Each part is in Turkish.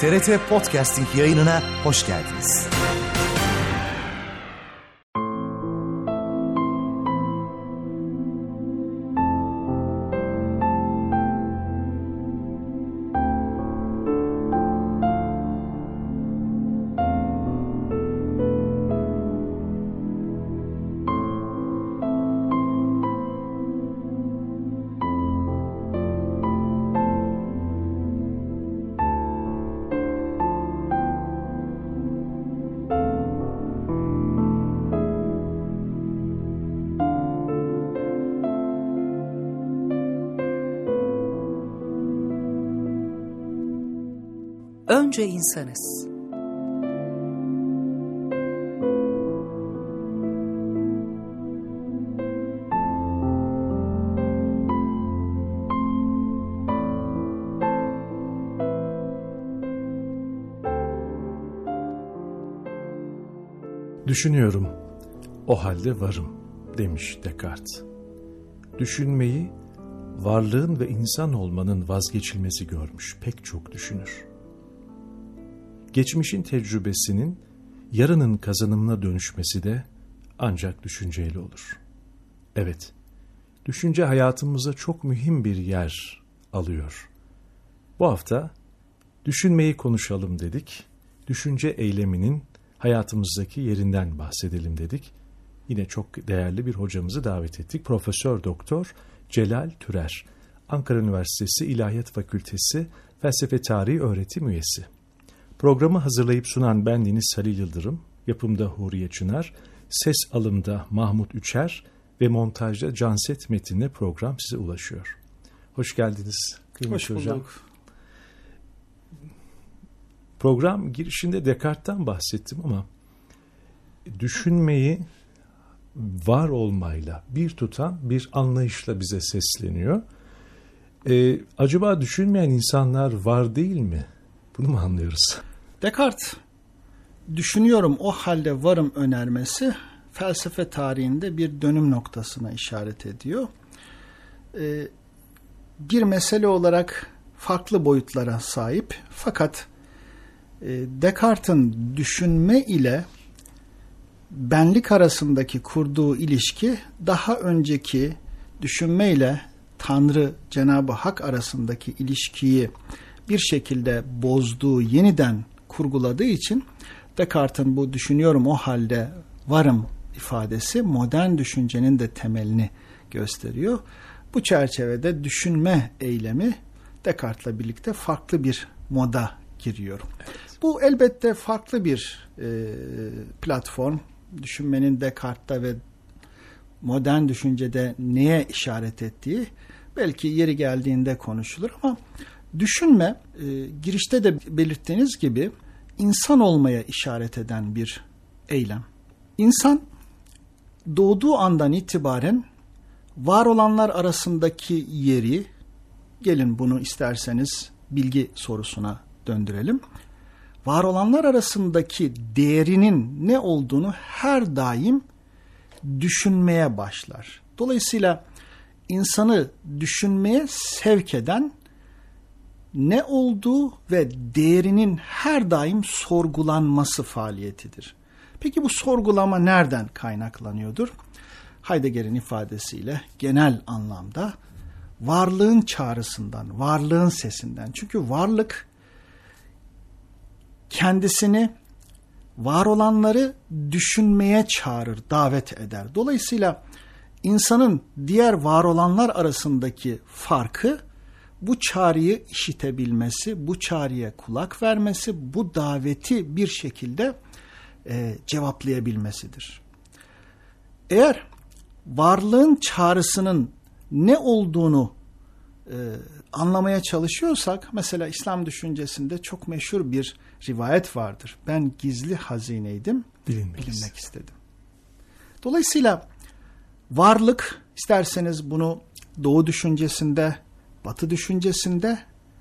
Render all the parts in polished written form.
TRT Podcasting yayınına hoş geldiniz. Önce insanız. Düşünüyorum, o halde varım demiş Descartes. Düşünmeyi varlığın ve insan olmanın vazgeçilmezi görmüş pek çok düşünür. Geçmişin tecrübesinin yarının kazanımına dönüşmesi de ancak düşünceyle olur. Evet, düşünce hayatımıza çok mühim bir yer alıyor. Bu hafta düşünmeyi konuşalım dedik. Düşünce eyleminin hayatımızdaki yerinden bahsedelim dedik. Yine çok değerli bir hocamızı davet ettik. Profesör Doktor Celal Türer, Ankara Üniversitesi İlahiyat Fakültesi Felsefe Tarihi Öğretim Üyesi. Programı hazırlayıp sunan bendeniz Halil Yıldırım, yapımda Huriye Çınar, ses alımda Mahmut Üçer ve montajda Canset Metin'le program size ulaşıyor. Hoş geldiniz kıymetli hocam. Hoş bulduk. Program girişinde Descartes'ten bahsettim ama düşünmeyi var olmayla bir tutan bir anlayışla bize sesleniyor. Acaba düşünmeyen insanlar var değil mi? Bunu mu anlıyoruz? Descartes, düşünüyorum o halde varım önermesi felsefe tarihinde bir dönüm noktasına işaret ediyor. Bir mesele olarak farklı boyutlara sahip, fakat Descartes'in düşünme ile benlik arasındaki kurduğu ilişki daha önceki düşünme ile Tanrı Cenab-ı Hak arasındaki ilişkiyi bir şekilde bozduğu, yeniden kurguladığı için Descartes'in bu düşünüyorum o halde varım ifadesi modern düşüncenin de temelini gösteriyor. Bu çerçevede düşünme eylemi Descartes'le birlikte farklı bir moda giriyor. Evet. Bu elbette farklı bir platform. Düşünmenin Descartes'te ve modern düşüncede neye işaret ettiği belki yeri geldiğinde konuşulur ama düşünme, girişte de belirttiğiniz gibi insan olmaya işaret eden bir eylem. İnsan doğduğu andan itibaren var olanlar arasındaki yeri, gelin bunu isterseniz bilgi sorusuna döndürelim. Var olanlar arasındaki değerinin ne olduğunu her daim düşünmeye başlar. Dolayısıyla insanı düşünmeye sevk eden ne olduğu ve değerinin her daim sorgulanması faaliyetidir. Peki bu sorgulama nereden kaynaklanıyordur? Heidegger'in ifadesiyle genel anlamda varlığın çağrısından, varlığın sesinden. Çünkü varlık kendisini, var olanları düşünmeye çağırır, davet eder. Dolayısıyla insanın diğer var olanlar arasındaki farkı bu çağrıyı işitebilmesi, bu çağrıya kulak vermesi, bu daveti bir şekilde cevaplayabilmesidir. Eğer varlığın çağrısının ne olduğunu anlamaya çalışıyorsak, mesela İslam düşüncesinde çok meşhur bir rivayet vardır. Ben gizli hazineydim, bilinmek istedim. Dolayısıyla varlık, isterseniz bunu Doğu düşüncesinde, Batı düşüncesinde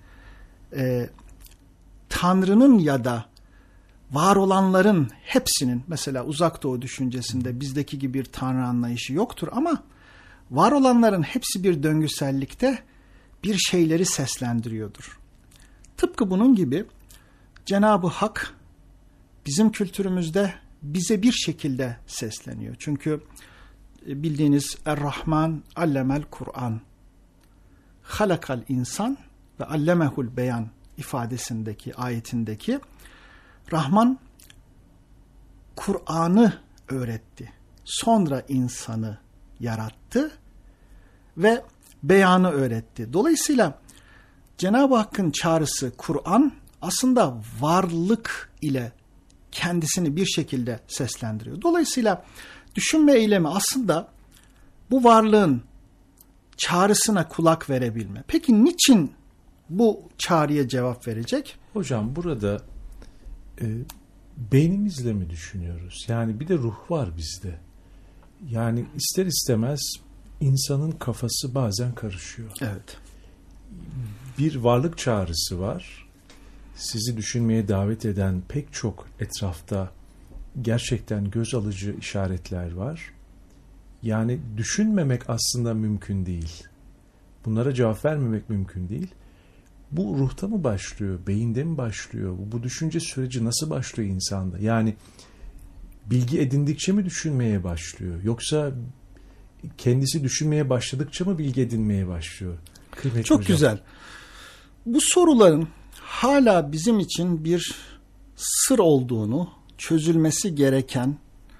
Tanrı'nın ya da var olanların hepsinin, mesela Uzak Doğu düşüncesinde bizdeki gibi bir Tanrı anlayışı yoktur ama var olanların hepsi bir döngüsellikte bir şeyleri seslendiriyordur. Tıpkı bunun gibi Cenab-ı Hak bizim kültürümüzde bize bir şekilde sesleniyor. Çünkü bildiğiniz Er-Rahman allemel Kur'an, halakal insan ve allemehul beyan ifadesindeki, ayetindeki Rahman Kur'an'ı öğretti. Sonra insanı yarattı ve beyanı öğretti. Dolayısıyla Cenab-ı Hakk'ın çağrısı Kur'an aslında varlık ile kendisini bir şekilde seslendiriyor. Dolayısıyla düşünme eylemi aslında bu varlığın çağrısına kulak verebilme. Peki niçin bu çağrıya cevap verecek? Hocam burada beynimizle mi düşünüyoruz? Yani bir de ruh var bizde. Yani ister istemez insanın kafası bazen karışıyor. Evet. Bir varlık çağrısı var. Sizi düşünmeye davet eden pek çok etrafta gerçekten göz alıcı işaretler var. Yani düşünmemek aslında mümkün değil. Bunlara cevap vermemek mümkün değil. Bu ruhta mı başlıyor, beyinde mi başlıyor? Bu düşünce süreci nasıl başlıyor insanda? Yani bilgi edindikçe mi düşünmeye başlıyor? Yoksa kendisi düşünmeye başladıkça mı bilgi edinmeye başlıyor? Kıymetli Çok hocam. güzel. Bu soruların hala bizim için bir sır olduğunu, çözülmesi gereken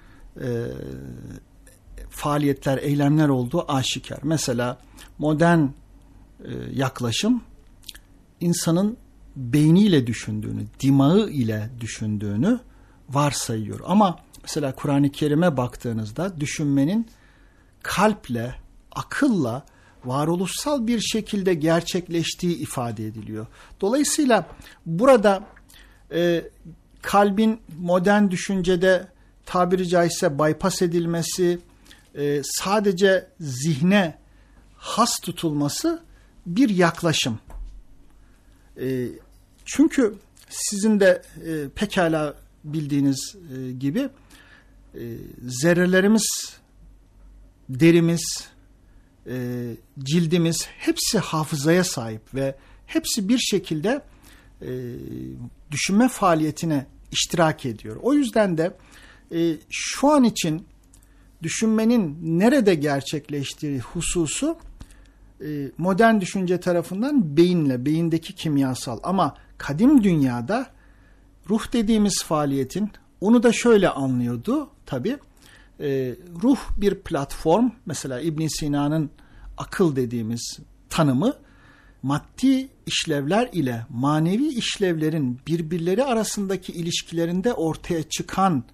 faaliyetler, eylemler olduğu aşikar. Mesela modern yaklaşım insanın beyniyle düşündüğünü, dimağı ile düşündüğünü varsayıyor. Ama mesela Kur'an-ı Kerim'e baktığınızda düşünmenin kalple, akılla, varoluşsal bir şekilde gerçekleştiği ifade ediliyor. Dolayısıyla burada kalbin modern düşüncede tabiri caizse bypass edilmesi, sadece zihne has tutulması bir yaklaşım. Çünkü sizin de pekala bildiğiniz gibi zerrelerimiz, derimiz, cildimiz hepsi hafızaya sahip ve hepsi bir şekilde düşünme faaliyetine iştirak ediyor. O yüzden de şu an için düşünmenin nerede gerçekleştiği hususu modern düşünce tarafından beyinle, beyindeki kimyasal, ama kadim dünyada ruh dediğimiz faaliyetin, onu da şöyle anlıyordu tabii. Ruh bir platform, mesela İbn Sina'nın akıl dediğimiz tanımı, maddi işlevler ile manevi işlevlerin birbirleri arasındaki ilişkilerinde ortaya çıkan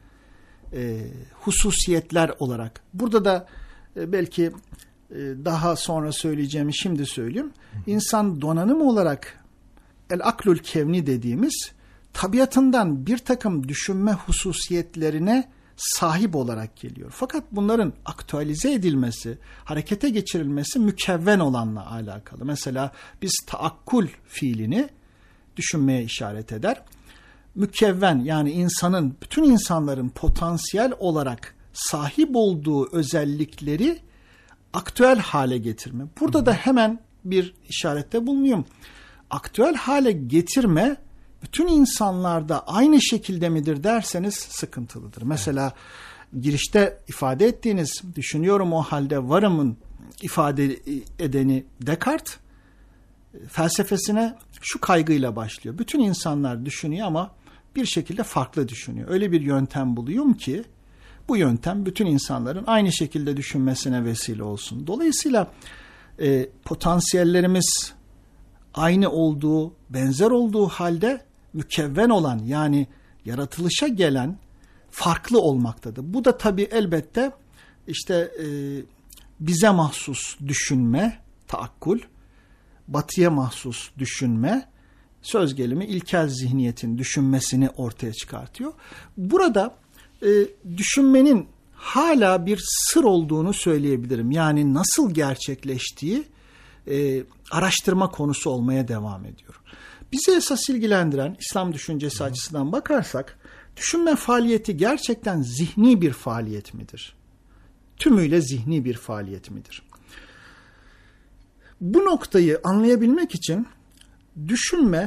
hususiyetler olarak. Burada da belki daha sonra söyleyeceğimi şimdi söyleyeyim. İnsan donanım olarak el-aklül kevni dediğimiz tabiatından bir takım düşünme hususiyetlerine sahip olarak geliyor. Fakat bunların aktüelize edilmesi, harekete geçirilmesi mükevven olanla alakalı. Mesela biz taakkul fiilini düşünmeye işaret eder. Mükevven, yani insanın, bütün insanların potansiyel olarak sahip olduğu özellikleri aktüel hale getirme. Burada da hemen bir işarette bulunayım. Aktüel hale getirme bütün insanlarda aynı şekilde midir derseniz sıkıntılıdır. Mesela girişte ifade ettiğiniz düşünüyorum o halde varımın ifade edeni Descartes felsefesine şu kaygıyla başlıyor. Bütün insanlar düşünüyor ama bir şekilde farklı düşünüyor. Öyle bir yöntem buluyorum ki bu yöntem bütün insanların aynı şekilde düşünmesine vesile olsun. Dolayısıyla potansiyellerimiz aynı olduğu, benzer olduğu halde mükevven olan, yani yaratılışa gelen farklı olmaktadır. Bu da tabii elbette işte bize mahsus düşünme, taakkul, batıya mahsus düşünme, söz gelimi ilkel zihniyetin düşünmesini ortaya çıkartıyor. Burada düşünmenin hala bir sır olduğunu söyleyebilirim. Yani nasıl gerçekleştiği araştırma konusu olmaya devam ediyor. Bizi esas ilgilendiren İslam düşüncesi açısından bakarsak, düşünme faaliyeti gerçekten zihni bir faaliyet midir? Tümüyle zihni bir faaliyet midir? Bu noktayı anlayabilmek için düşünme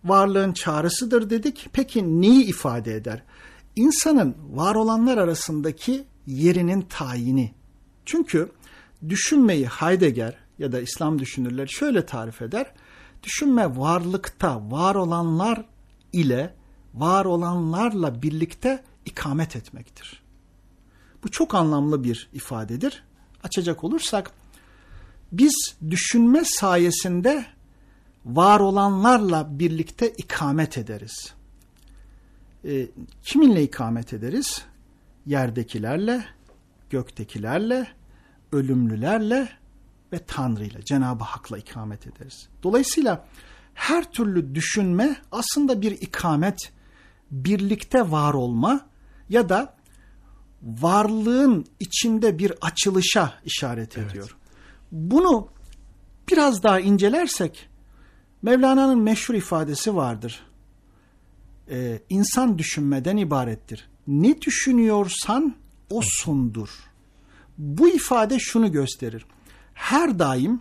varlığın çağrısıdır dedik. Peki neyi ifade eder? İnsanın var olanlar arasındaki yerinin tayini. Çünkü düşünmeyi Heidegger ya da İslam düşünürleri şöyle tarif eder. Düşünme varlıkta var olanlar ile var olanlarla birlikte ikamet etmektir. Bu çok anlamlı bir ifadedir. Açacak olursak, biz düşünme sayesinde var olanlarla birlikte ikamet ederiz. Kiminle ikamet ederiz? Yerdekilerle, göktekilerle, ölümlülerle ve Tanrı'yla, Cenab-ı Hak'la ikamet ederiz. Dolayısıyla her türlü düşünme aslında bir ikamet, birlikte var olma ya da varlığın içinde bir açılışa işaret ediyor. Bunu biraz daha incelersek Mevlana'nın meşhur ifadesi vardır. İnsan düşünmeden ibarettir. Ne düşünüyorsan o sundur. Bu ifade şunu gösterir. Her daim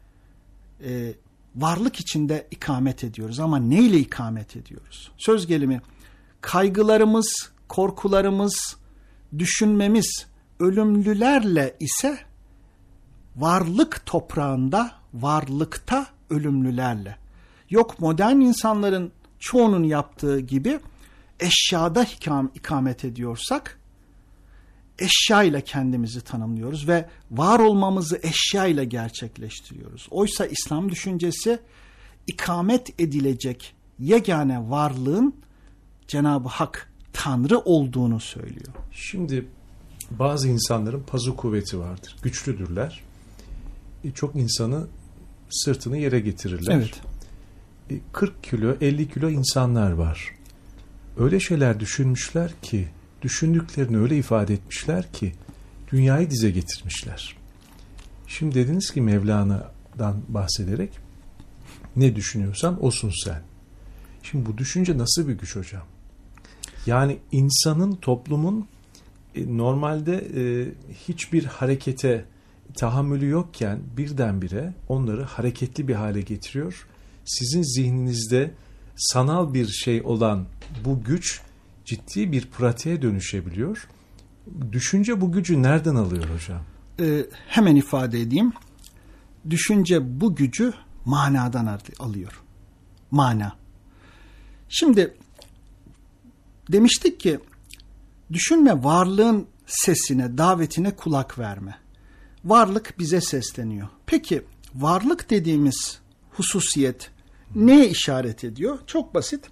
varlık içinde ikamet ediyoruz ama neyle ikamet ediyoruz? Söz gelimi kaygılarımız, korkularımız, düşünmemiz ölümlülerle ise varlık toprağında, varlıkta ölümlülerle. Yok modern insanların çoğunun yaptığı gibi eşyada ikamet ediyorsak eşya ile kendimizi tanımlıyoruz ve var olmamızı eşya ile gerçekleştiriyoruz. Oysa İslam düşüncesi ikamet edilecek yegane varlığın Cenab-ı Hak, Tanrı olduğunu söylüyor. Şimdi bazı insanların pazu kuvveti vardır. Güçlüdürler. Çok insanı sırtını yere getirirler. Evet. 40 kilo, 50 kilo insanlar var. Öyle şeyler düşünmüşler ki, düşündüklerini öyle ifade etmişler ki dünyayı dize getirmişler. Şimdi dediniz ki Mevlana'dan bahsederek ne düşünüyorsan osun sen. Şimdi bu düşünce nasıl bir güç hocam? Yani insanın, toplumun normalde hiçbir harekete tahammülü yokken birdenbire onları hareketli bir hale getiriyor. Sizin zihninizde sanal bir şey olan bu güç ciddi bir pratiğe dönüşebiliyor. Düşünce bu gücü nereden alıyor hocam? Hemen ifade edeyim. Düşünce bu gücü manadan alıyor. Mana. Şimdi demiştik ki düşünme varlığın sesine, davetine kulak verme. Varlık bize sesleniyor. Peki varlık dediğimiz hususiyet neye işaret ediyor? Çok basit.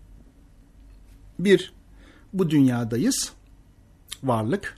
Bir, bu dünyadayız. Varlık.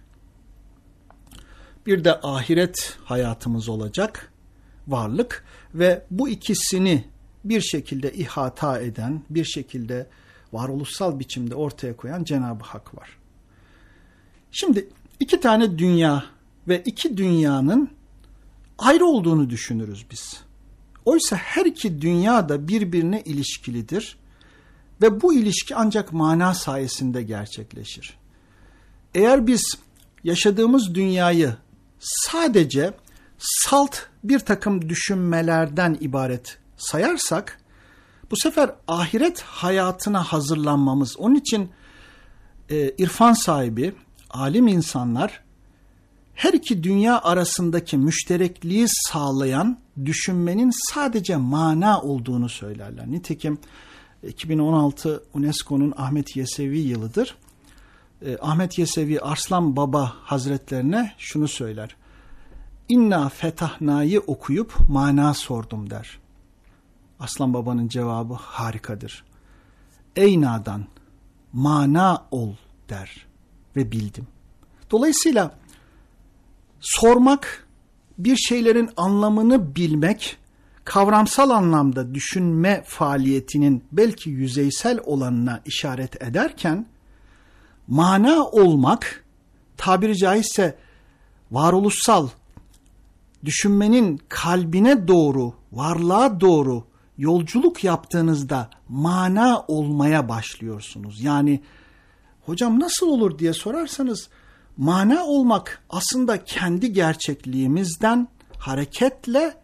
Bir de ahiret hayatımız olacak. Varlık. Ve bu ikisini bir şekilde ihata eden, bir şekilde varoluşsal biçimde ortaya koyan Cenab-ı Hak var. Şimdi iki tane dünya ve iki dünyanın ayrı olduğunu düşünürüz biz. Oysa her iki dünya da birbirine ilişkilidir ve bu ilişki ancak mana sayesinde gerçekleşir. Eğer biz yaşadığımız dünyayı sadece salt bir takım düşünmelerden ibaret sayarsak, bu sefer ahiret hayatına hazırlanmamız, onun için irfan sahibi, alim insanlar her iki dünya arasındaki müşterekliği sağlayan düşünmenin sadece mana olduğunu söylerler. Nitekim 2016 UNESCO'nun Ahmet Yesevi yılıdır. Ahmet Yesevi Arslan Baba Hazretlerine şunu söyler. İnna fetahna'yı okuyup mana sordum der. Arslan Baba'nın cevabı harikadır. Eyna'dan mana ol der ve bildim. Dolayısıyla sormak, bir şeylerin anlamını bilmek, kavramsal anlamda düşünme faaliyetinin belki yüzeysel olanına işaret ederken, mana olmak, tabiri caizse varoluşsal, düşünmenin kalbine doğru, varlığa doğru yolculuk yaptığınızda mana olmaya başlıyorsunuz. Yani hocam nasıl olur diye sorarsanız, mana olmak aslında kendi gerçekliğimizden hareketle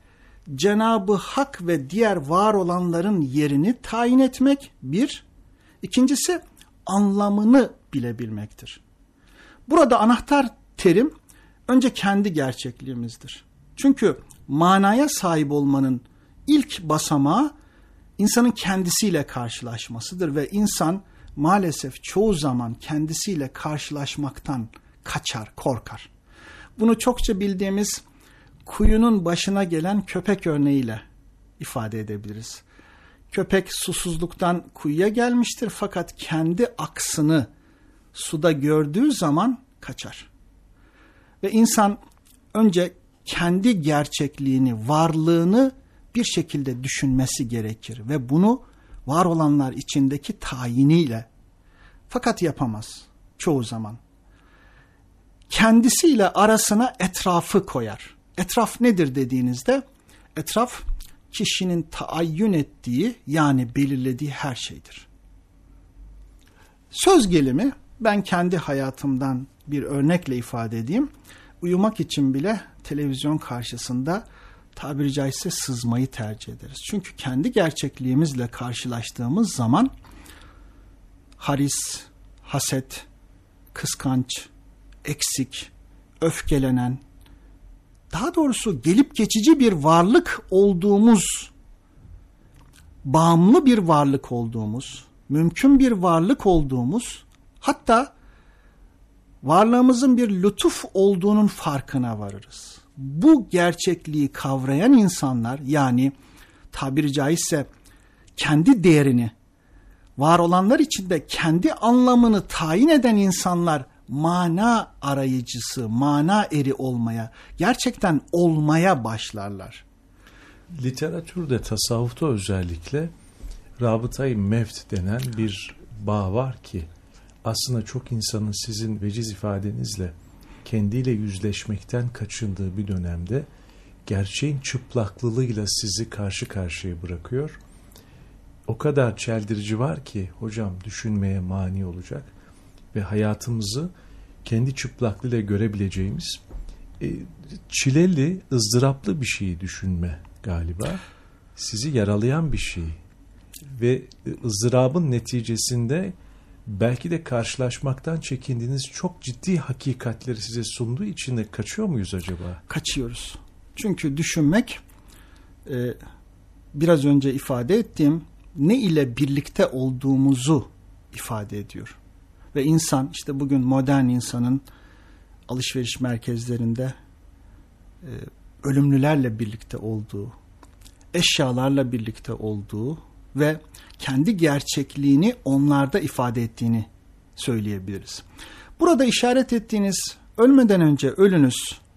Cenab-ı Hak ve diğer var olanların yerini tayin etmek bir. İkincisi anlamını bilebilmektir. Burada anahtar terim önce kendi gerçekliğimizdir. Çünkü manaya sahip olmanın ilk basamağı insanın kendisiyle karşılaşmasıdır ve insan maalesef çoğu zaman kendisiyle karşılaşmaktan kaçar, korkar. Bunu çokça bildiğimiz kuyunun başına gelen köpek örneğiyle ifade edebiliriz. Köpek susuzluktan kuyuya gelmiştir fakat kendi aksını suda gördüğü zaman kaçar. Ve insan önce kendi gerçekliğini, varlığını bir şekilde düşünmesi gerekir ve bunu var olanlar içindeki tayiniyle, fakat yapamaz çoğu zaman. Kendisiyle arasına etrafı koyar. Etraf nedir dediğinizde, etraf kişinin taayyün ettiği, yani belirlediği her şeydir. Söz gelimi, ben kendi hayatımdan bir örnekle ifade edeyim. Uyumak için bile televizyon karşısında tabiri caizse sızmayı tercih ederiz. Çünkü kendi gerçekliğimizle karşılaştığımız zaman haris, haset, kıskanç, eksik, öfkelenen, daha doğrusu gelip geçici bir varlık olduğumuz, bağımlı bir varlık olduğumuz, mümkün bir varlık olduğumuz, hatta varlığımızın bir lütuf olduğunun farkına varırız. Bu gerçekliği kavrayan insanlar, yani tabiri caizse kendi değerini, var olanlar içinde kendi anlamını tayin eden insanlar mana arayıcısı, mana eri olmaya, gerçekten olmaya başlarlar. Literatürde, tasavvufta özellikle rabıta-i mevt denen bir bağ var ki aslında çok insanın sizin veciz ifadenizle kendiyle yüzleşmekten kaçındığı bir dönemde gerçeğin çıplaklılığıyla sizi karşı karşıya bırakıyor. O kadar çeldirici var ki hocam, düşünmeye mani olacak ve hayatımızı kendi çıplaklığıyla görebileceğimiz çileli, ızdıraplı bir şeyi düşünme galiba. Sizi yaralayan bir şey ve ızdırabın neticesinde belki de karşılaşmaktan çekindiğiniz çok ciddi hakikatleri size sunduğu için de kaçıyor muyuz acaba? Kaçıyoruz. Çünkü düşünmek biraz önce ifade ettiğim ne ile birlikte olduğumuzu ifade ediyor. Ve insan, işte bugün modern insanın alışveriş merkezlerinde ölümlülerle birlikte olduğu, eşyalarla birlikte olduğu ve kendi gerçekliğini onlarda ifade ettiğini söyleyebiliriz. Burada işaret ettiğiniz ölmeden önce ölünüz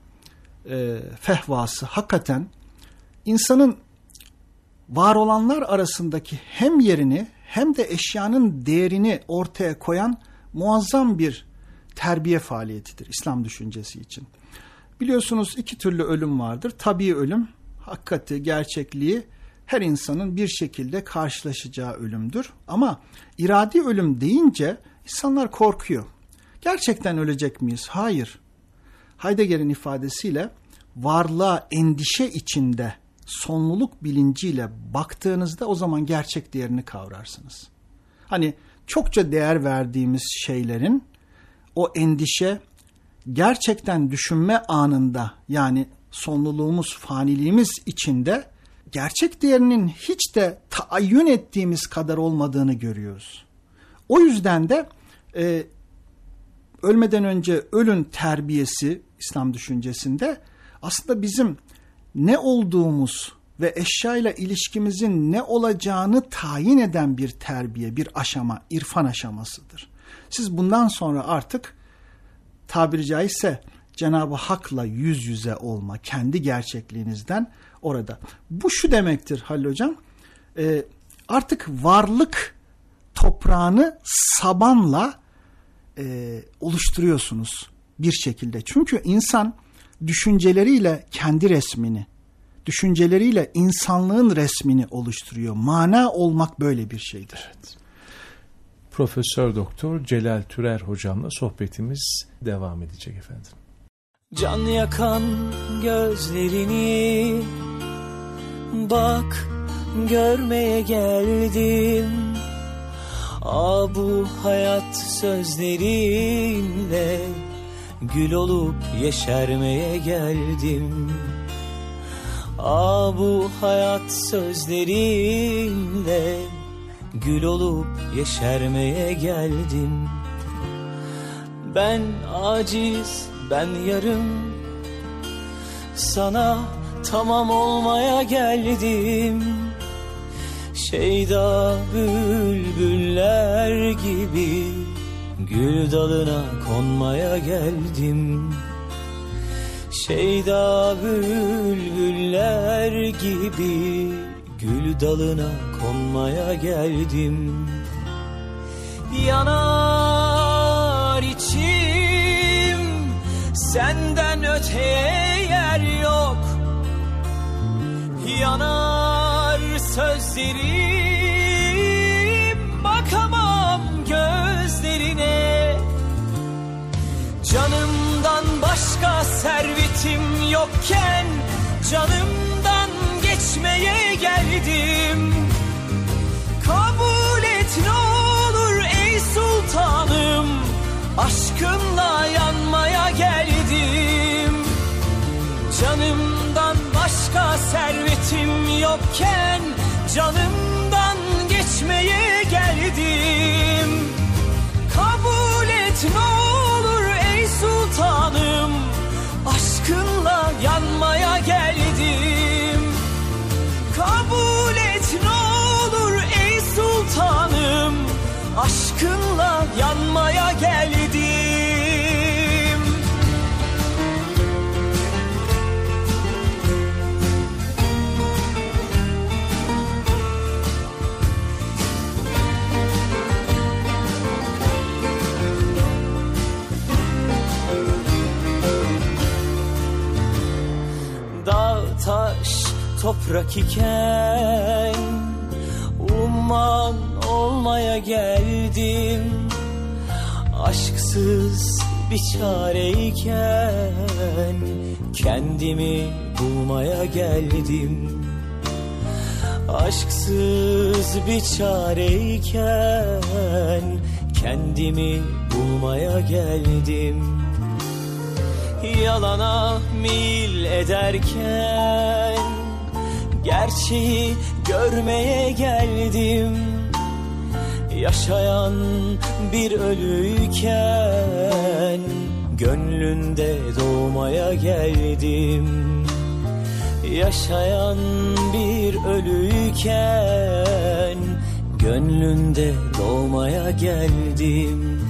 fehvası hakikaten insanın var olanlar arasındaki hem yerini hem de eşyanın değerini ortaya koyan muazzam bir terbiye faaliyetidir İslam düşüncesi için. Biliyorsunuz iki türlü ölüm vardır. Tabii ölüm, hakikati, gerçekliği her insanın bir şekilde karşılaşacağı ölümdür. Ama iradi ölüm deyince insanlar korkuyor. Gerçekten ölecek miyiz? Hayır. Heidegger'in ifadesiyle varlığa endişe içinde sonluluk bilinciyle baktığınızda o zaman gerçek değerini kavrarsınız. Hani çokça değer verdiğimiz şeylerin o endişe gerçekten düşünme anında, yani sonluluğumuz, faniliğimiz içinde gerçek değerinin hiç de taayyün ettiğimiz kadar olmadığını görüyoruz. O yüzden de ölmeden önce ölün terbiyesi İslam düşüncesinde aslında bizim ne olduğumuz ve eşyayla ilişkimizin ne olacağını tayin eden bir terbiye, bir aşama, irfan aşamasıdır. Siz bundan sonra artık tabiri caizse Cenab-ı Hak'la yüz yüze olma, kendi gerçekliğinizden orada. Bu şu demektir Halil Hocam, artık varlık toprağını sabanla oluşturuyorsunuz bir şekilde. Çünkü insan düşünceleriyle kendi resmini, düşünceleriyle insanlığın resmini oluşturuyor. Mana olmak böyle bir şeydir. Evet. Profesör Doktor Celal Türer hocamla sohbetimiz devam edecek efendim. Can yakan gözlerini bak görmeye geldim. Bu hayat sözlerinle gül olup yeşermeye geldim. Bu hayat sözlerinle gül olup yeşermeye geldim. Ben aciz, ben yarım, sana tamam olmaya geldim. Şeyda bülbüller gibi gül dalına konmaya geldim. Şeyda bülbüller gibi gül dalına konmaya geldim. Yanar içim, senden öteye yer yok. Yanar sözlerim, bakamam gözlerine. Canımdan başka servetim yokken canımdan geçmeye geldim. Kabul et ne olur ey sultanım, aşkınla yanmaya geldim. Canımdan başka servetim yokken canımdan geçmeye geldim. Kabul et ne olur ey sultanım, aşkınla yanmaya geldim. Kabul et ne olur ey sultanım, aşkınla yanmaya geldim. Dağ, taş, toprak iken umman olmaya geldim. Aşksız bir çareyken kendimi bulmaya geldim. Aşksız bir çareyken kendimi bulmaya geldim. Yalana meyil ederken gerçeği görmeye geldim. Yaşayan bir ölüyken gönlünde doğmaya geldim. Yaşayan bir ölüyken gönlünde doğmaya geldim.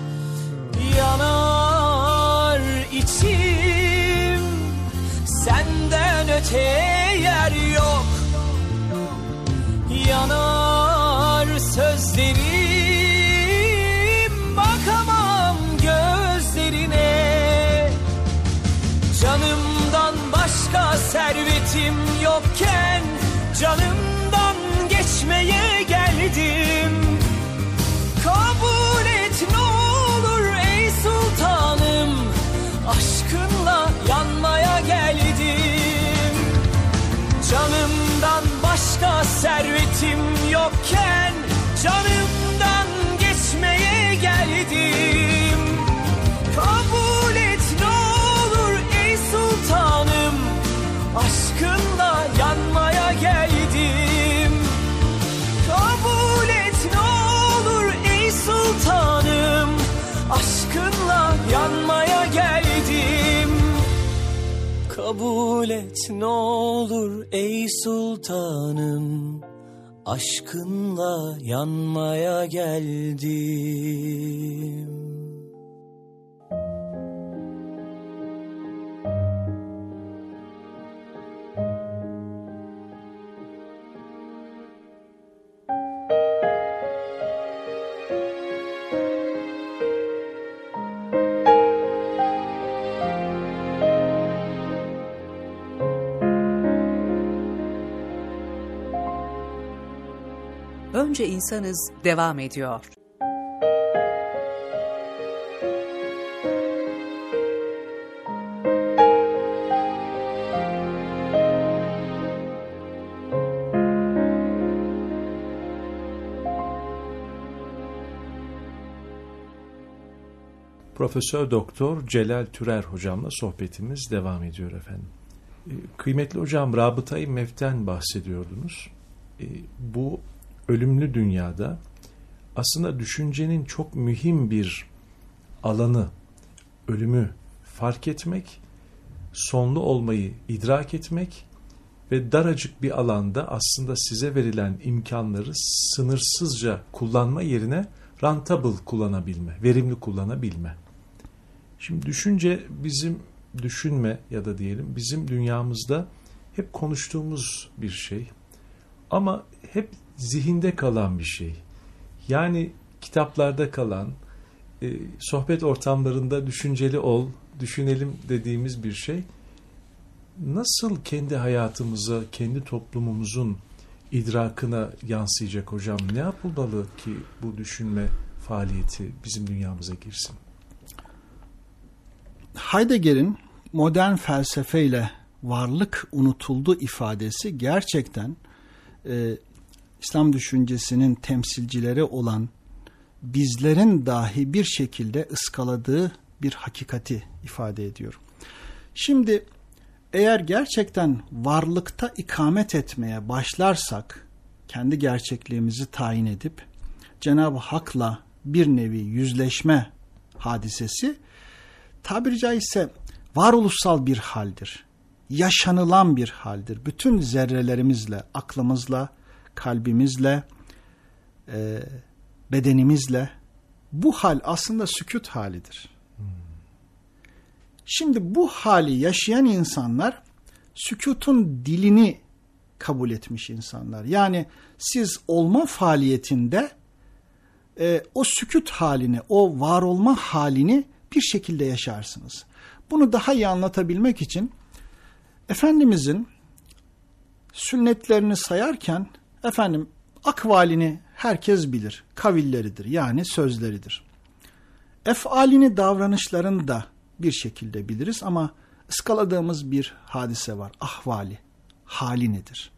Yanar içim, senden öteye yer yok. Yanar sözlerim, bakamam gözlerine. Canımdan başka servetim yokken canımdan geçmeye geldim. Kabul et ne olur ey sultanım, aşkınla yanmaya geldim. Canımdan başka servetim yokken canımdan geçmeye geldim. Kabul et ne olur ey sultanım, aşkınla yanmaya geldim. Kabul et ne olur ey sultanım, aşkınla yanmaya geldim. Kabul et ne olur ey sultanım, aşkınla yanmaya geldim. Önce insanız devam ediyor. Profesör Doktor Celal Türer hocamla sohbetimiz devam ediyor efendim. Kıymetli hocam, Rabıta-i Mevt'ten bahsediyordunuz. Bu ölümlü dünyada aslında düşüncenin çok mühim bir alanı, ölümü fark etmek, sonlu olmayı idrak etmek ve daracık bir alanda aslında size verilen imkanları sınırsızca kullanma yerine rentable kullanabilme, verimli kullanabilme. Şimdi düşünce düşünme ya da diyelim bizim dünyamızda hep konuştuğumuz bir şey ama hep zihinde kalan bir şey. Yani kitaplarda kalan, sohbet ortamlarında düşünceli ol, düşünelim dediğimiz bir şey. Nasıl kendi hayatımıza, kendi toplumumuzun idrakına yansıyacak hocam? Ne yapılmalı ki bu düşünme faaliyeti bizim dünyamıza girsin? Heidegger'in modern felsefeyle varlık unutuldu ifadesi gerçekten İslam düşüncesinin temsilcileri olan bizlerin dahi bir şekilde ıskaladığı bir hakikati ifade ediyor. Şimdi eğer gerçekten varlıkta ikamet etmeye başlarsak, kendi gerçekliğimizi tayin edip Cenab-ı Hak'la bir nevi yüzleşme hadisesi tabiri caizse varoluşsal bir haldir. Yaşanılan bir haldir. Bütün zerrelerimizle, aklımızla, kalbimizle, bedenimizle bu hal aslında sükût halidir. Şimdi bu hali yaşayan insanlar sükûtun dilini kabul etmiş insanlar. Yani siz olma faaliyetinde o sükût halini, o var olma halini bir şekilde yaşarsınız. Bunu daha iyi anlatabilmek için Efendimizin sünnetlerini sayarken akvalini herkes bilir. Kavilleridir, yani sözleridir. Efalini, davranışlarını da bir şekilde biliriz ama ıskaladığımız bir hadise var. Ahvali, hali nedir?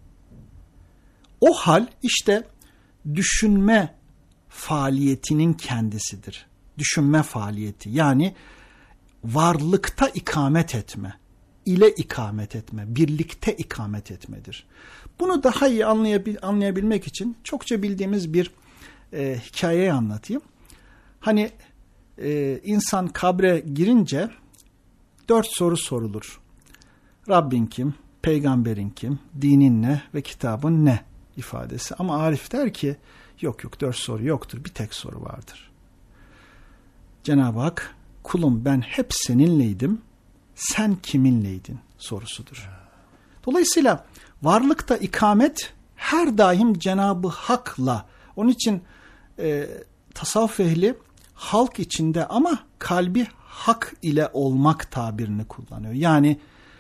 O hal işte düşünme faaliyetinin kendisidir. Düşünme faaliyeti, yani varlıkta ikamet etme, ile ikamet etme, birlikte ikamet etmedir. Bunu daha iyi anlayabilmek için çokça bildiğimiz bir hikayeyi anlatayım. Hani insan kabre girince 4 soru sorulur. Rabbin kim? Peygamberin kim? Dinin ne? Ve kitabın ne? ifadesi. Ama Arif der ki yok 4 soru yoktur. Bir tek soru vardır. Cenab-ı Hak, kulum ben hep seninleydim, sen kiminleydin sorusudur. Dolayısıyla varlıkta ikamet her daim Cenab-ı Hak'la. Onun için tasavvuf ehli halk içinde ama kalbi hak ile olmak tabirini kullanıyor. Yani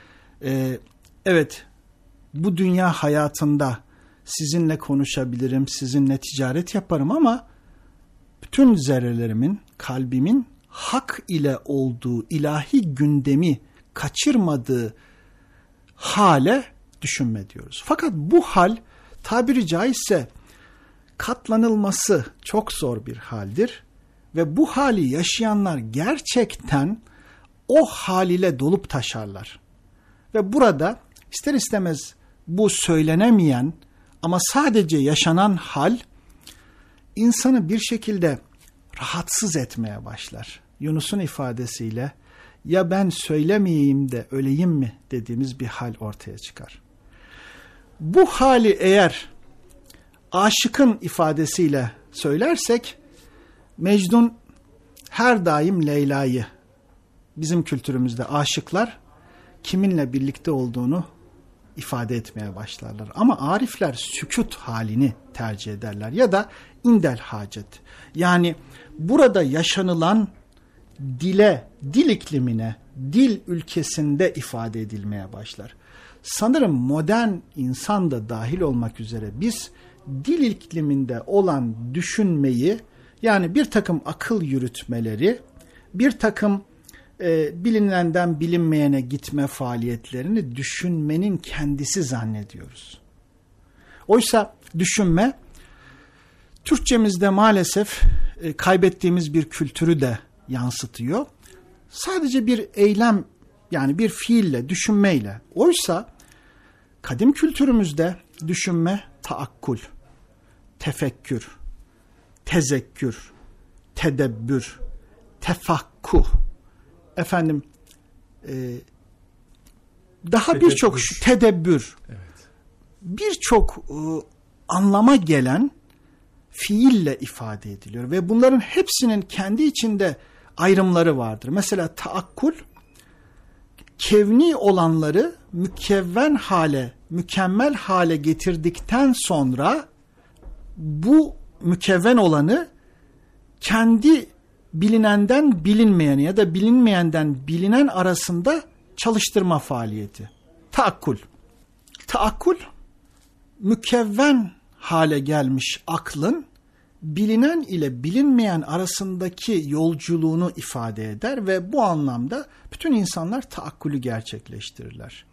evet, bu dünya hayatında sizinle konuşabilirim, sizinle ticaret yaparım ama bütün zerrelerimin, kalbimin hak ile olduğu, ilahi gündemi kaçırmadığı hale düşünme diyoruz. Fakat bu hal tabiri caizse katlanılması çok zor bir haldir ve bu hali yaşayanlar gerçekten o hal ile dolup taşarlar. Ve burada ister istemez bu söylenemeyen ama sadece yaşanan hal insanı bir şekilde rahatsız etmeye başlar. Yunus'un ifadesiyle ya ben söylemeyeyim de öleyim mi dediğimiz bir hal ortaya çıkar. Bu hali eğer aşıkın ifadesiyle söylersek Mecnun her daim Leyla'yı, bizim kültürümüzde aşıklar kiminle birlikte olduğunu ifade etmeye başlarlar. Ama arifler sükût halini tercih ederler ya da indel hacet. Yani burada yaşanılan dile, dil iklimine, dil ülkesinde ifade edilmeye başlar. Sanırım modern insan da dahil olmak üzere biz dil ikliminde olan düşünmeyi, yani bir takım akıl yürütmeleri, bir takım bilinenden bilinmeyene gitme faaliyetlerini düşünmenin kendisi zannediyoruz. Oysa düşünme, Türkçemizde maalesef kaybettiğimiz bir kültürü de yansıtıyor. Sadece bir eylem, yani bir fiille, düşünmeyle. Oysa kadim kültürümüzde düşünme taakkul, tefekkür, tezekkür, tedebbür, tefakkuh, daha birçok tedebbür, birçok anlama gelen fiille ifade ediliyor ve bunların hepsinin kendi içinde ayrımları vardır. Mesela taakkul, kevni olanları mükemmel hale getirdikten sonra bu mükevven olanı kendi bilinenden bilinmeyene ya da bilinmeyenden bilinen arasında çalıştırma faaliyeti. Taakkul, mükevven hale gelmiş aklın bilinen ile bilinmeyen arasındaki yolculuğunu ifade eder ve bu anlamda bütün insanlar taakkulü gerçekleştirirler.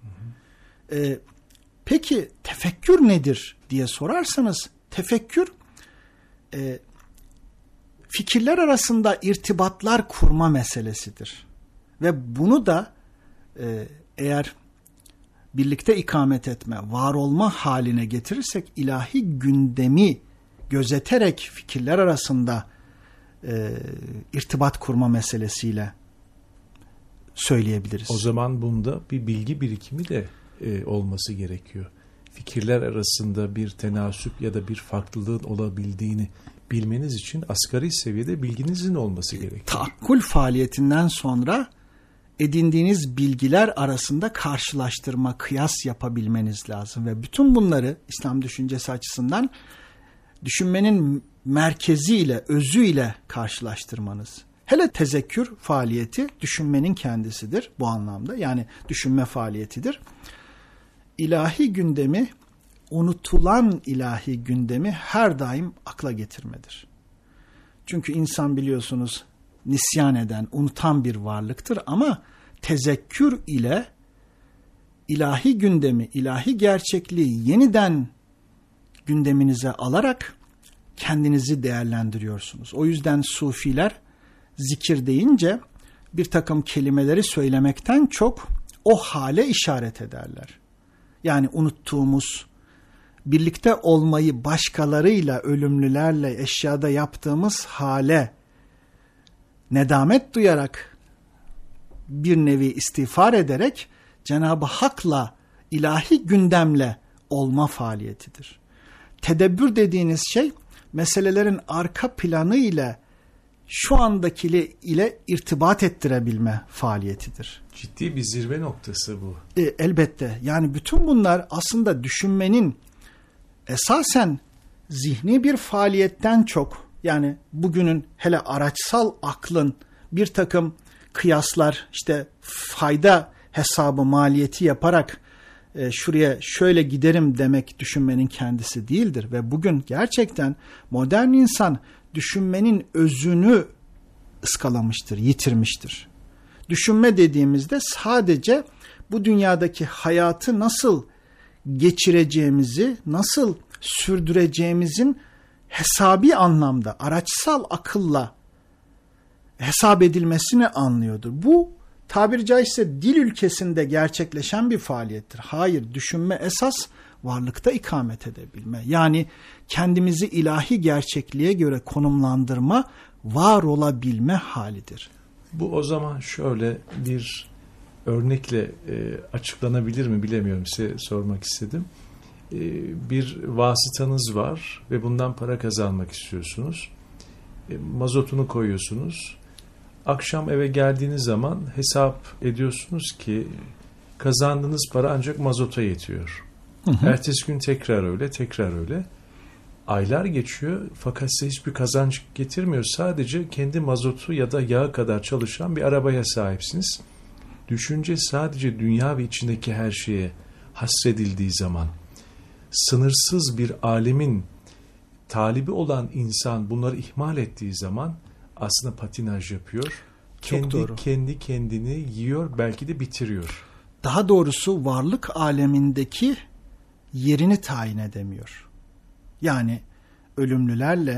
Peki tefekkür nedir diye sorarsanız, tefekkür fikirler arasında irtibatlar kurma meselesidir. Ve bunu da eğer birlikte ikamet etme, var olma haline getirirsek ilahi gündemi gözeterek fikirler arasında irtibat kurma meselesiyle söyleyebiliriz. O zaman bunda bir bilgi birikimi de olması gerekiyor. Fikirler arasında bir tenasüp ya da bir farklılığın olabildiğini bilmeniz için asgari seviyede bilginizin olması gerekiyor. Taakkul faaliyetinden sonra edindiğiniz bilgiler arasında karşılaştırma, kıyas yapabilmeniz lazım ve bütün bunları İslam düşüncesi açısından düşünmenin merkeziyle, özüyle karşılaştırmanız. Hele tezekkür faaliyeti düşünmenin kendisidir bu anlamda. Yani düşünme faaliyetidir. İlahi gündemi, unutulan ilahi gündemi her daim akla getirmedir. Çünkü insan biliyorsunuz nisyan eden, unutan bir varlıktır ama tezekkür ile ilahi gündemi, ilahi gerçekliği yeniden gündeminize alarak kendinizi değerlendiriyorsunuz. O yüzden sufiler zikir deyince bir takım kelimeleri söylemekten çok o hale işaret ederler. Yani unuttuğumuz, birlikte olmayı başkalarıyla, ölümlülerle, eşyada yaptığımız hale nedamet duyarak, bir nevi istiğfar ederek Cenab-ı Hak'la, ilahi gündemle olma faaliyetidir. Tedebbür dediğiniz şey meselelerin arka planı ile şu andaki ile irtibat ettirebilme faaliyetidir. Ciddi bir zirve noktası bu. Elbette. Yani bütün bunlar aslında düşünmenin esasen zihni bir faaliyetten çok, yani bugünün hele araçsal aklın bir takım kıyaslar, işte fayda hesabı, maliyeti yaparak şuraya şöyle giderim demek düşünmenin kendisi değildir. Ve bugün gerçekten modern insan düşünmenin özünü ıskalamıştır, yitirmiştir. Düşünme dediğimizde sadece bu dünyadaki hayatı nasıl geçireceğimizi, nasıl sürdüreceğimizin hesabi anlamda, araçsal akılla hesap edilmesini anlıyordur. Bu tabiri caizse dil ülkesinde gerçekleşen bir faaliyettir. Hayır, düşünme esas varlıkta ikamet edebilme. Yani kendimizi ilahi gerçekliğe göre konumlandırma, var olabilme halidir. Bu o zaman şöyle bir örnekle açıklanabilir mi bilemiyorum, size sormak istedim. Bir vasıtanız var ve bundan para kazanmak istiyorsunuz. Mazotunu koyuyorsunuz. Akşam eve geldiğiniz zaman hesap ediyorsunuz ki kazandığınız para ancak mazota yetiyor. Ertesi gün tekrar öyle, tekrar öyle. Aylar geçiyor fakat size hiçbir kazanç getirmiyor. Sadece kendi mazotu ya da yağı kadar çalışan bir arabaya sahipsiniz. Düşünce sadece dünya ve içindeki her şeye hasredildiği zaman, sınırsız bir alemin talibi olan insan bunları ihmal ettiği zaman aslında patinaj yapıyor. Kendi kendini yiyor, belki de bitiriyor. Daha doğrusu varlık alemindeki yerini tayin edemiyor. Yani ölümlülerle,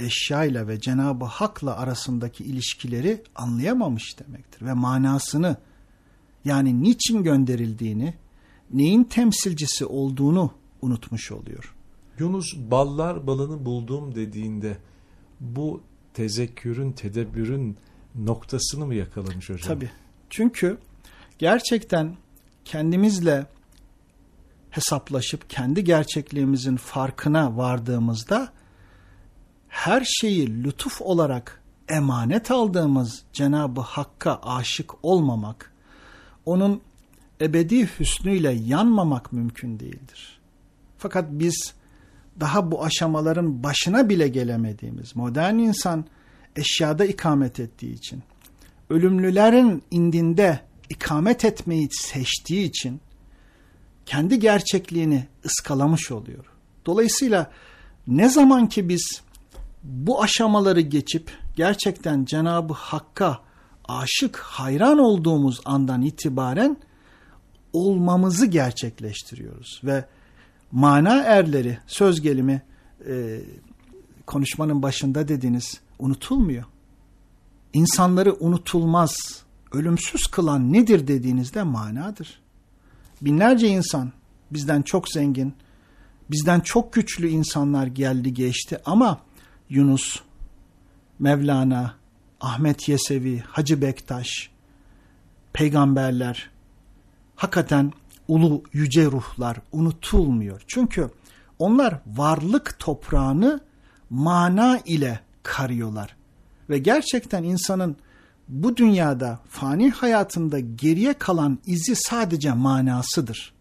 eşyayla ve Cenab-ı Hak'la arasındaki ilişkileri anlayamamış demektir. Ve manasını, yani niçin gönderildiğini, neyin temsilcisi olduğunu unutmuş oluyor. Yunus ballar balını buldum dediğinde bu tezekkürün, tedebbürün noktasını mı yakalamış hocam? Tabii. Çünkü gerçekten kendimizle hesaplaşıp kendi gerçekliğimizin farkına vardığımızda her şeyi lütuf olarak emanet aldığımız Cenab-ı Hakk'a aşık olmamak, onun ebedi hüsnüyle yanmamak mümkün değildir. Fakat biz daha bu aşamaların başına bile gelemediğimiz modern insan eşyada ikamet ettiği için, ölümlülerin indinde ikamet etmeyi seçtiği için kendi gerçekliğini ıskalamış oluyor. Dolayısıyla ne zaman ki biz bu aşamaları geçip gerçekten Cenab-ı Hakk'a aşık, hayran olduğumuz andan itibaren olmamızı gerçekleştiriyoruz. Ve mana erleri, söz gelimi konuşmanın başında dediniz, unutulmuyor. İnsanları unutulmaz, ölümsüz kılan nedir dediğinizde manadır. Binlerce insan, bizden çok zengin, bizden çok güçlü insanlar geldi geçti ama Yunus, Mevlana, Ahmet Yesevi, Hacı Bektaş, peygamberler, hakikaten ulu yüce ruhlar unutulmuyor. Çünkü onlar varlık toprağını mana ile karıyorlar. Ve gerçekten insanın bu dünyada, fani hayatında geriye kalan izi sadece manasıdır.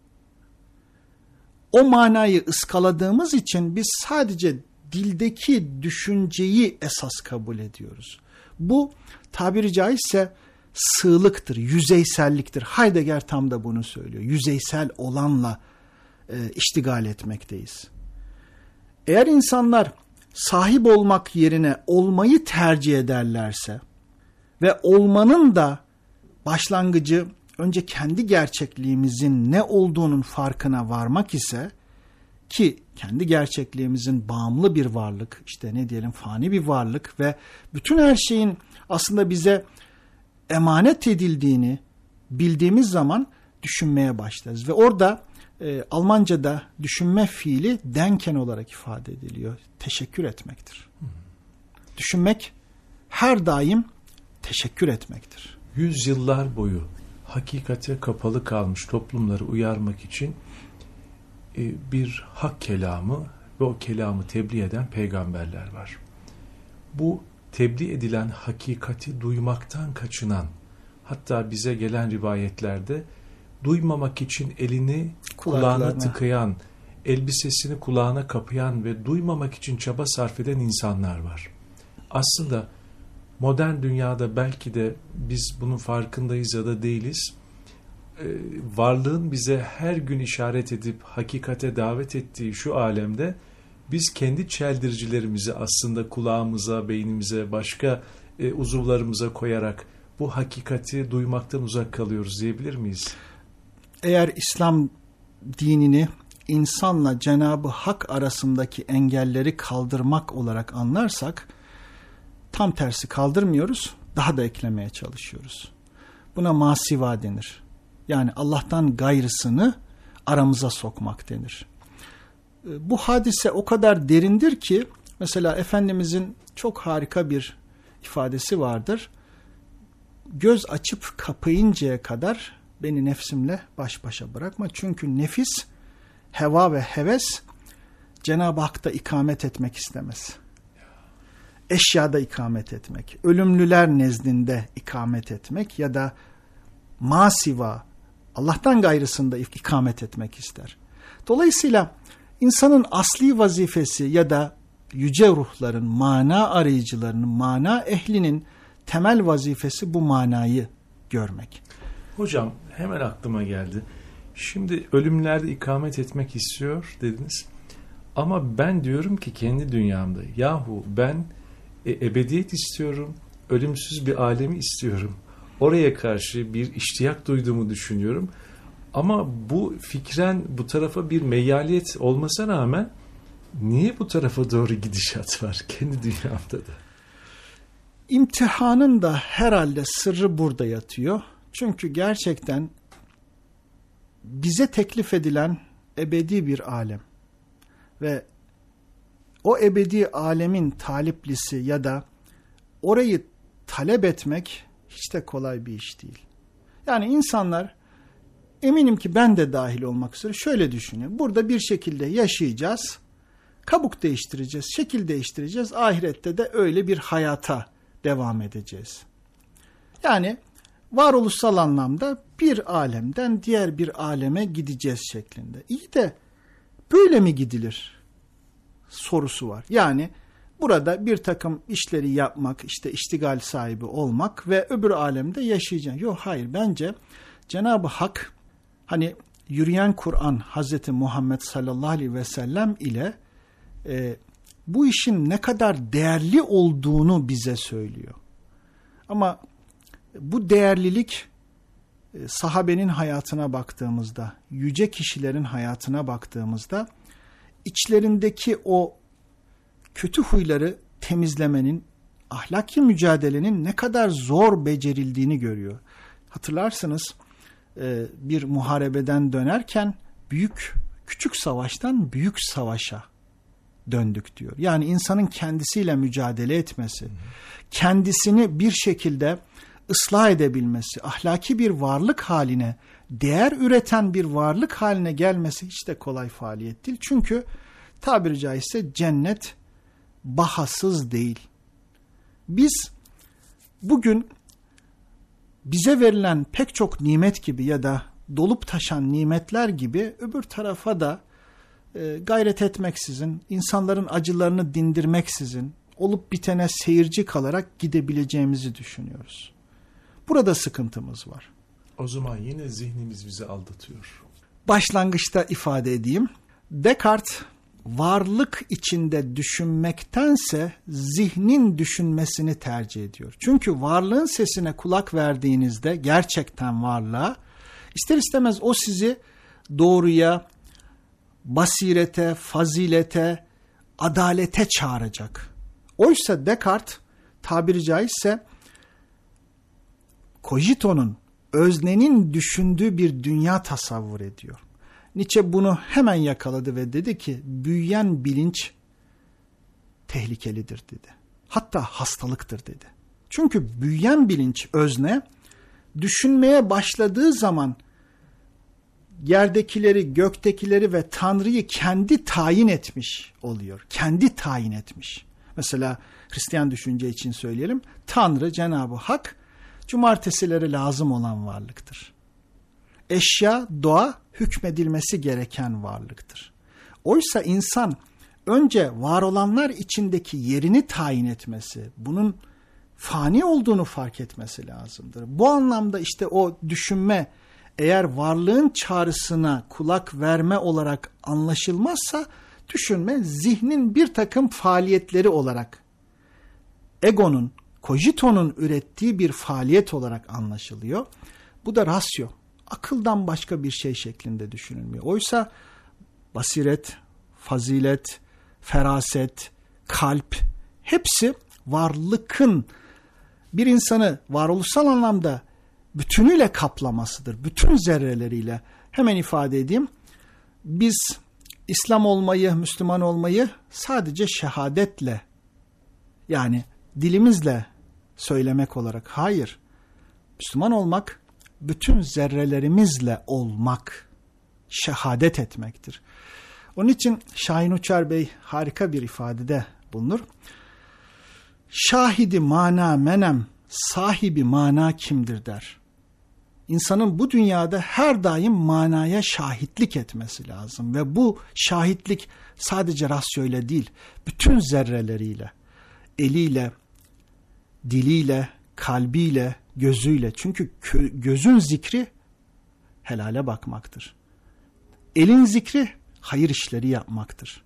O manayı ıskaladığımız için biz sadece dildeki düşünceyi esas kabul ediyoruz. Bu tabiri caizse sığlıktır, yüzeyselliktir. Heidegger tam da bunu söylüyor. Yüzeysel olanla iştigal etmekteyiz. Eğer insanlar sahip olmak yerine olmayı tercih ederlerse ve olmanın da başlangıcı önce kendi gerçekliğimizin ne olduğunun farkına varmak ise, ki kendi gerçekliğimizin bağımlı bir varlık, işte ne diyelim fani bir varlık ve bütün her şeyin aslında bize emanet edildiğini bildiğimiz zaman düşünmeye başlarız. Ve orada Almanca'da düşünme fiili denken olarak ifade ediliyor. Teşekkür etmektir. Düşünmek her daim teşekkür etmektir. Yüzyıllar boyu hakikate kapalı kalmış toplumları uyarmak için bir hak kelamı ve o kelamı tebliğ eden peygamberler var. Bu tebliğ edilen hakikati duymaktan kaçınan, hatta bize gelen rivayetlerde duymamak için elini kulağına tıkayan, elbisesini kulağına kapayan ve duymamak için çaba sarf eden insanlar var. Aslında modern dünyada belki de biz bunun farkındayız ya da değiliz. Varlığın bize her gün işaret edip hakikate davet ettiği şu alemde biz kendi çeldiricilerimizi aslında kulağımıza, beynimize, başka uzuvlarımıza koyarak bu hakikati duymaktan uzak kalıyoruz diyebilir miyiz? Eğer İslam dinini insanla Cenab-ı Hak arasındaki engelleri kaldırmak olarak anlarsak, tam tersi kaldırmıyoruz, daha da eklemeye çalışıyoruz. Buna masiva denir. Yani Allah'tan gayrısını aramıza sokmak denir. Bu hadise o kadar derindir ki, mesela Efendimizin çok harika bir ifadesi vardır. Göz açıp kapayıncaya kadar beni nefsimle baş başa bırakma. Çünkü nefis, heva ve heves Cenab-ı Hak'ta ikamet etmek istemez. Eşyada ikamet etmek, ölümlüler nezdinde ikamet etmek ya da masiva, Allah'tan gayrısında ikamet etmek ister. Dolayısıyla insanın asli vazifesi ya da yüce ruhların, mana arayıcılarının, mana ehlinin temel vazifesi bu manayı görmek. Hocam hemen aklıma geldi. Şimdi ölümlerde ikamet etmek istiyor dediniz. Ama ben diyorum ki kendi dünyamda, yahu ben ebediyet istiyorum, ölümsüz bir alemi istiyorum. Oraya karşı bir iştiyak duyduğumu düşünüyorum. Ama bu fikren bu tarafa bir meyyaliyet olmasına rağmen Niye bu tarafa doğru gidişat var kendi dünyamda da? İmtihanın da herhalde sırrı burada yatıyor. Çünkü gerçekten bize teklif edilen ebedi bir alem ve o ebedi alemin taliplisi ya da orayı talep etmek hiç de kolay bir iş değil. Yani insanlar, eminim ki ben de dahil olmak üzere, şöyle düşünüyor. Burada bir şekilde yaşayacağız, kabuk değiştireceğiz, şekil değiştireceğiz. Ahirette de öyle bir hayata devam edeceğiz. Yani varoluşsal anlamda bir alemden diğer bir aleme gideceğiz şeklinde. İyi de böyle mi gidilir sorusu var. Yani burada bir takım işleri yapmak, işte iştigal sahibi olmak ve öbür alemde yaşayacaksın. Yok, hayır, bence Cenab-ı Hak hani yürüyen Kur'an Hazreti Muhammed sallallahu aleyhi ve sellem ile bu işin ne kadar değerli olduğunu bize söylüyor. Ama bu değerlilik sahabenin hayatına baktığımızda, yüce kişilerin hayatına baktığımızda içlerindeki o kötü huyları temizlemenin, ahlaki mücadelenin ne kadar zor becerildiğini görüyor. Hatırlarsınız, bir muharebeden dönerken küçük savaştan büyük savaşa döndük diyor. Yani insanın kendisiyle mücadele etmesi, kendisini bir şekilde ıslah edebilmesi, ahlaki bir varlık haline, değer üreten bir varlık haline gelmesi hiç de kolay faaliyet değil. Çünkü tabiri caizse cennet bahasız değil. Biz bugün bize verilen pek çok nimet gibi ya da dolup taşan nimetler gibi öbür tarafa da gayret etmeksizin, insanların acılarını dindirmeksizin, olup bitene seyirci kalarak gidebileceğimizi düşünüyoruz. Burada sıkıntımız var. O zaman yine zihnimiz bizi aldatıyor. Başlangıçta ifade edeyim. Descartes varlık içinde düşünmektense zihnin düşünmesini tercih ediyor. Çünkü varlığın sesine kulak verdiğinizde, gerçekten varlığa, ister istemez o sizi doğruya, basirete, fazilete, adalete çağıracak. Oysa Descartes tabiri caizse Cogito'nun, öznenin düşündüğü bir dünya tasavvur ediyor. Nietzsche bunu hemen yakaladı ve dedi ki büyüyen bilinç tehlikelidir dedi. Hatta hastalıktır dedi. Çünkü büyüyen bilinç, özne, düşünmeye başladığı zaman yerdekileri, göktekileri ve Tanrı'yı kendi tayin etmiş oluyor. Kendi tayin etmiş. Mesela Hristiyan düşünce için söyleyelim. Tanrı, Cenab-ı Hak, cumartesileri lazım olan varlıktır. Eşya, doğa hükmedilmesi gereken varlıktır. Oysa insan önce var olanlar içindeki yerini tayin etmesi, bunun fani olduğunu fark etmesi lazımdır. Bu anlamda işte o düşünme, eğer varlığın çağrısına kulak verme olarak anlaşılmazsa, düşünme zihnin bir takım faaliyetleri olarak, egonun, Cogito'nun ürettiği bir faaliyet olarak anlaşılıyor. Bu da rasyo, akıldan başka bir şey şeklinde düşünülmüyor. Oysa basiret, fazilet, feraset, kalp, hepsi varlıkın bir insanı varoluşsal anlamda bütünüyle kaplamasıdır. Bütün zerreleriyle. Hemen ifade edeyim. Biz İslam olmayı, Müslüman olmayı sadece şehadetle, yani dilimizle söylemek olarak, hayır. Müslüman olmak, bütün zerrelerimizle olmak, şehadet etmektir. Onun için Şahin Uçar Bey harika bir ifadede bulunur. Şahidi mana menem, sahibi mana kimdir der. İnsanın bu dünyada her daim manaya şahitlik etmesi lazım ve bu şahitlik sadece rasyoyla değil, bütün zerreleriyle, eliyle, diliyle, kalbiyle, gözüyle. Çünkü gözün zikri helale bakmaktır. Elin zikri hayır işleri yapmaktır.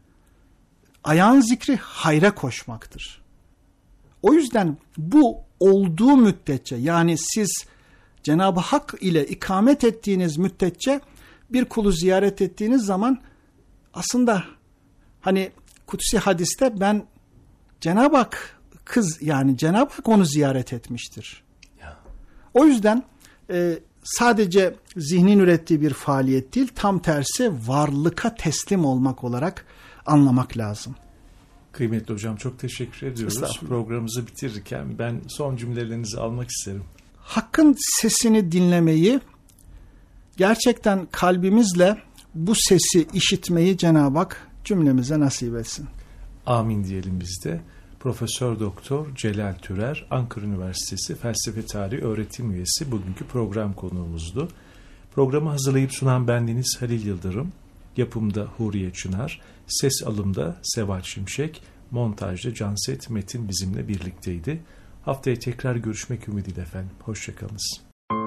Ayağın zikri hayra koşmaktır. O yüzden bu olduğu müddetçe, yani siz Cenab-ı Hak ile ikamet ettiğiniz müddetçe bir kulu ziyaret ettiğiniz zaman aslında Hani kutsi hadiste ben Cenab-ı Hak Cenab-ı Hak onu ziyaret etmiştir. Ya. O yüzden sadece zihnin ürettiği bir faaliyet değil, tam tersi varlıka teslim olmak olarak anlamak lazım. Kıymetli hocam, çok teşekkür ediyoruz. Programımızı bitirirken ben son cümlelerinizi almak isterim. Hakkın sesini dinlemeyi, gerçekten kalbimizle bu sesi işitmeyi Cenab-ı Hak cümlemize nasip etsin. Amin diyelim biz de. Profesör Doktor Celal Türer, Ankara Üniversitesi Felsefe Tarihi Öğretim Üyesi bugünkü program konuğumuzdu. Programı hazırlayıp sunan bendeniz Halil Yıldırım, yapımda Huriye Çınar, ses alımda Seval Şimşek, montajda Canset Metin bizimle birlikteydi. Haftaya tekrar görüşmek ümidiyle efendim. Hoşçakalınız.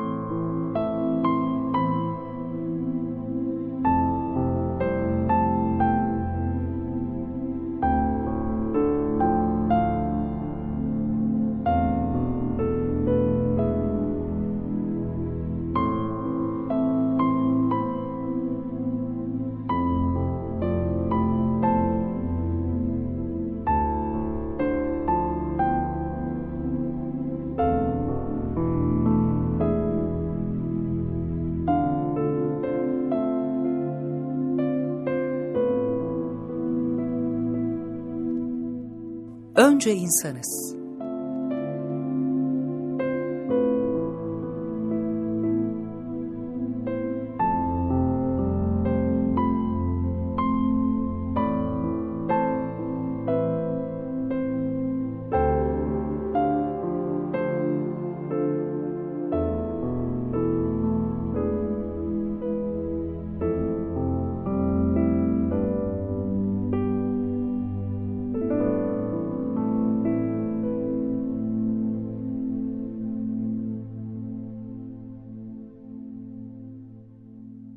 Önce insanız.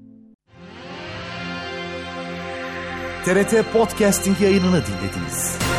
TRT Podcasting yayınını dinlediniz.